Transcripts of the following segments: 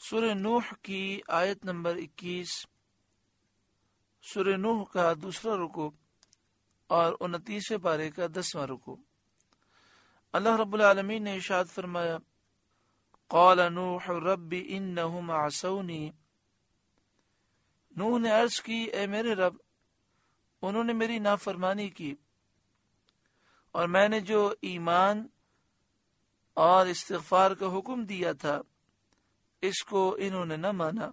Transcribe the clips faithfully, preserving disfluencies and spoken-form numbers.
سورہ نوح کی آیت نمبر اکیس، سورہ نوح کا دوسرا رکوع اور انتیسویں پارے کا دسواں رکوع۔ اللہ رب العالمین نے ارشاد فرمایا، قال نوح رب انہم عصونی، نوح نے عرض کی اے میرے رب انہوں نے میری نافرمانی کی اور میں نے جو ایمان اور استغفار کا حکم دیا تھا اس کو انہوں نے نہ مانا۔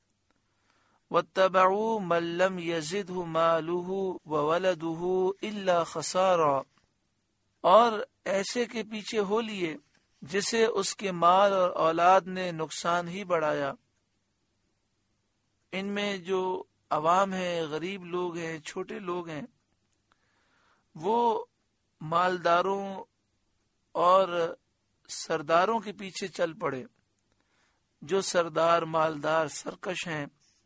واتبعوا من لم يزده ماله وولده الا خسارا، اور ایسے کے پیچھے ہو لیے جسے اس کے مال اور اولاد نے نقصان ہی بڑھایا۔ ان میں جو عوام ہیں، غریب لوگ ہیں، چھوٹے لوگ ہیں، وہ مالداروں اور سرداروں کے پیچھے چل پڑے۔ جو سردار مالدار سرکش ہیں،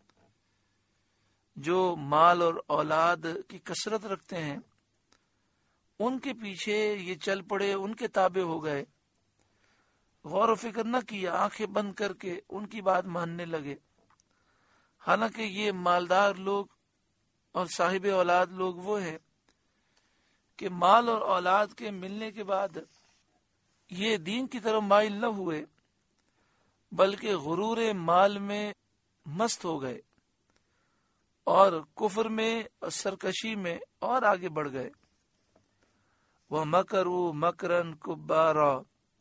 جو مال اور اولاد کی کثرت رکھتے ہیں، ان کے پیچھے یہ چل پڑے، ان کے تابع ہو گئے، غور و فکر نہ کیا، آنکھیں بند کر کے ان کی بات ماننے لگے۔ حالانکہ یہ مالدار لوگ اور صاحب اولاد لوگ وہ ہیں کہ مال اور اولاد کے ملنے کے بعد یہ دین کی طرف مائل نہ ہوئے بلکہ غرور مال میں مست ہو گئے اور کفر میں اور سرکشی میں اور آگے بڑھ گئے۔ وَمَكَرُوا مَكْرًا كُبَّارًا،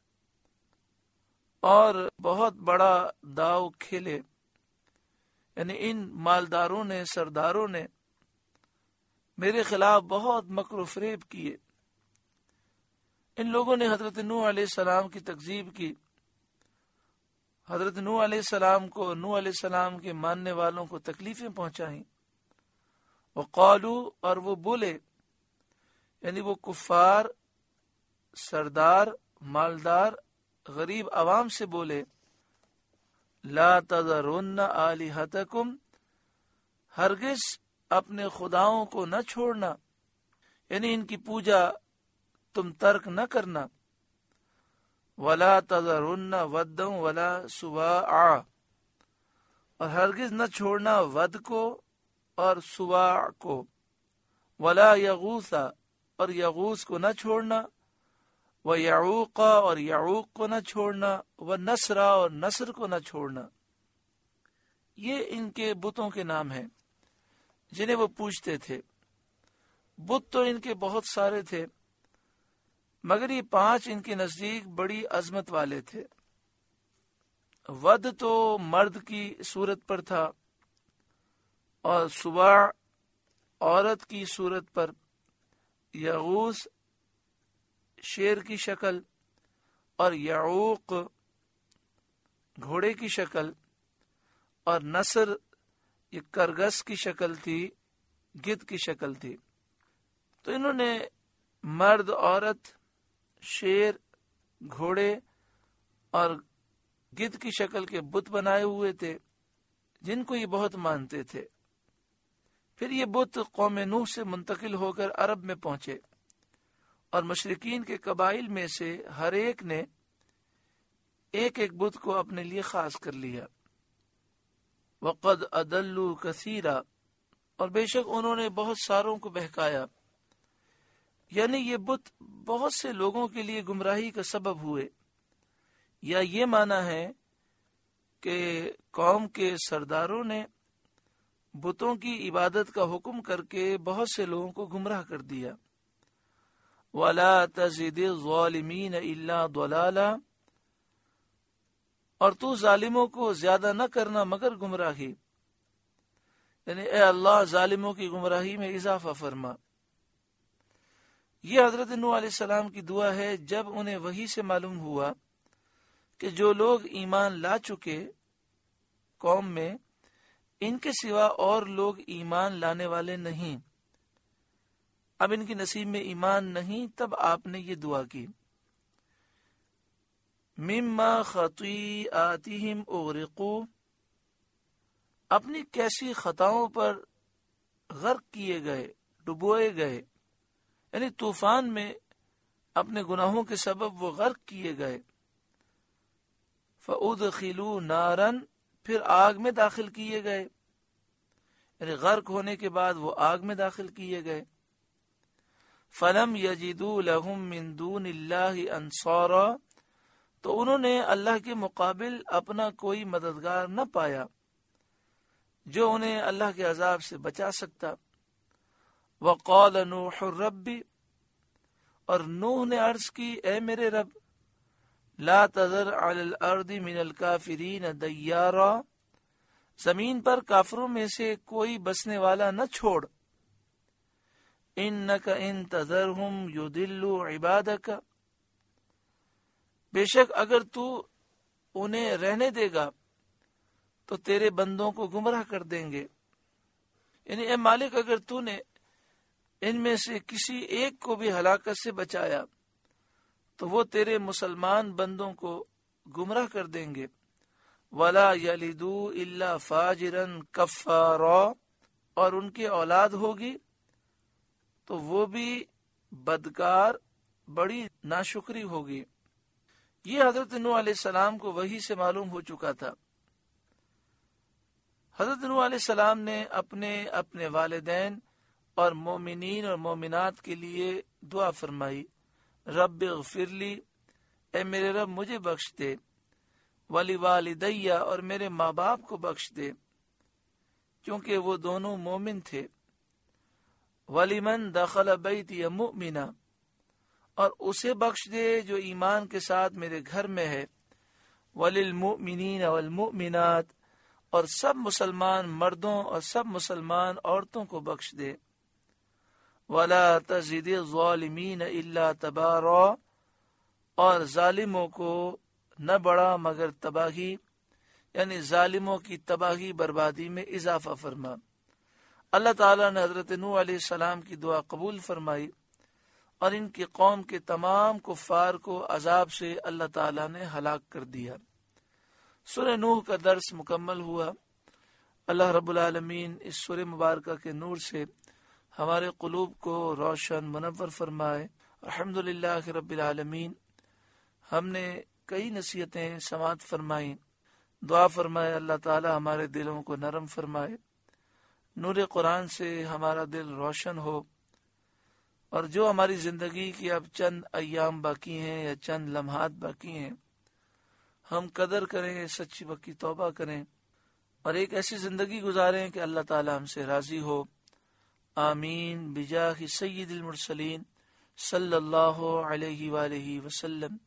اور بہت بڑا داؤ کھیلے، یعنی ان مالداروں نے، سرداروں نے میرے خلاف بہت مکر و فریب کیے۔ ان لوگوں نے حضرت نوح علیہ السلام کی تکذیب کی، حضرت نوح علیہ السلام کو، نوح علیہ السلام کے ماننے والوں کو تکلیفیں پہنچائیں۔ وقالو، اور وہ بولے، یعنی وہ کفار، سردار، مالدار، غریب عوام سے بولے، لا تذرن آلہتکم، ہرگز اپنے خداؤں کو نہ چھوڑنا، یعنی ان کی پوجا تم ترک نہ کرنا۔ ولا تذرن ودا ولا سواعا، اور ہرگز نہ چھوڑنا ود کو اور سواع کو۔ ولا یغوث، اور یغوث کو نہ چھوڑنا۔ ویعوق، اور یعوق کو نہ چھوڑنا۔ ونسر، اور نصر کو نہ چھوڑنا۔ یہ ان کے بتوں کے نام ہیں جنہیں وہ پوجتے تھے۔ بت تو ان کے بہت سارے تھے مگر یہ پانچ ان کے نزدیک بڑی عظمت والے تھے۔ ود تو مرد کی صورت پر تھا اور سواع عورت کی صورت پر، یغوث شیر کی شکل اور یعوق گھوڑے کی شکل، اور نصر یہ کرگس کی شکل تھی، گدھ کی شکل تھی۔ تو انہوں نے مرد، عورت، شیر، گھوڑے اور گدھ کی شکل کے بت بنائے ہوئے تھے جن کو یہ بہت مانتے تھے۔ پھر یہ بت قوم نوح سے منتقل ہو کر عرب میں پہنچے اور مشرکین کے قبائل میں سے ہر ایک نے ایک ایک بت کو اپنے لیے خاص کر لیا۔ وقد اضلوا کثیرا، اور بے شک انہوں نے بہت ساروں کو بہکایا، یعنی یہ بت بہت سے لوگوں کے لیے گمراہی کا سبب ہوئے۔ یا یہ معنی ہے کہ قوم کے سرداروں نے بتوں کی عبادت کا حکم کر کے بہت سے لوگوں کو گمراہ کر دیا۔ وَلَا تَزِدِ الظَّالِمِينَ إِلَّا ضَلَالًا، اور تو ظالموں کو زیادہ نہ کرنا مگر گمراہی، یعنی اے اللہ ظالموں کی گمراہی میں اضافہ فرما۔ یہ حضرت نوح علیہ السلام کی دعا ہے جب انہیں وحی سے معلوم ہوا کہ جو لوگ ایمان لا چکے قوم میں، ان کے سوا اور لوگ ایمان لانے والے نہیں، اب ان کی نصیب میں ایمان نہیں، تب آپ نے یہ دعا کی، مما خطیئاتہم اغرقوا، اپنی کیسی خطاؤں پر غرق کیے گئے، ڈبوئے گئے، یعنی طوفان میں اپنے گناہوں کے سبب وہ غرق کیے گئے۔ فَأُدْخِلُوا نَارًا پھر آگ میں داخل کیے گئے، یعنی غرق ہونے کے بعد وہ آگ میں داخل کیے گئے۔ فَلَمْ يَجِدُوا لَهُم مِّن دُونِ اللَّهِ أَنصَارًا، تو انہوں نے اللہ کے مقابل اپنا کوئی مددگار نہ پایا جو انہیں اللہ کے عذاب سے بچا سکتا۔ وَقَالَ نُوحُ الرَّبِّ، اور نوح نے عرض کی، اے میرے رب، لا تذر علی الارض من الکافرین دیارا، زمین پر کافروں میں سے کوئی بسنے والا نہ چھوڑ۔ انک ان تذرہم یضلوا عبادک، بے شک اگر تو انہیں رہنے دے گا تو تیرے بندوں کو گمراہ کر دیں گے، یعنی اے مالک اگر تو نے ان میں سے کسی ایک کو بھی ہلاکت سے بچایا تو وہ تیرے مسلمان بندوں کو گمراہ کر دیں گے۔ وَلَا يَلِدُوا إِلَّا فَاجِرًا كَفَّارًا، اور ان کی اولاد ہوگی تو وہ بھی بدکار، بڑی ناشکری ہوگی۔ یہ حضرت نوح علیہ السلام کو وحی سے معلوم ہو چکا تھا۔ حضرت نوح علیہ السلام نے اپنے اپنے والدین اور مومنین اور مومنات کے لیے دعا فرمائی، رب اغفر لی، اے میرے رب مجھے بخش دے، ولی والدیہ، اور میرے ماں باپ کو بخش دے کیونکہ وہ دونوں مومن تھے، ولی من دخل بیتی مؤمنا، اور اسے بخش دے جو ایمان کے ساتھ میرے گھر میں ہے، وللمؤمنین والمؤمنات، اور سب مسلمان مردوں اور سب مسلمان عورتوں کو بخش دے، وَلَا تَزِدِ الظَّالِمِينَ إِلَّا تَبَارًا، اور ظالموں کو نہ بڑھا مگر تباہی، یعنی ظالموں کی تباہی بربادی میں اضافہ فرما۔ اللہ تعالیٰ نے حضرت نوح علیہ السلام کی دعا قبول فرمائی اور ان کی قوم کے تمام کفار کو عذاب سے اللہ تعالیٰ نے ہلاک کر دیا۔ سورہ نوح کا درس مکمل ہوا۔ اللہ رب العالمین اس سورہ مبارکہ کے نور سے ہمارے قلوب کو روشن منور فرمائے۔ الحمدللہ رب العالمین، ہم نے کئی نصیحتیں سماعت فرمائیں، دعا فرمائے اللہ تعالی ہمارے دلوں کو نرم فرمائے، نور قرآن سے ہمارا دل روشن ہو، اور جو ہماری زندگی کی اب چند ایام باقی ہیں یا چند لمحات باقی ہیں، ہم قدر کریں، سچی پکی توبہ کریں اور ایک ایسی زندگی گزاریں کہ اللہ تعالی ہم سے راضی ہو۔ آمین بجاہ سید المرسلین صلی اللہ علیہ وآلہ وسلم۔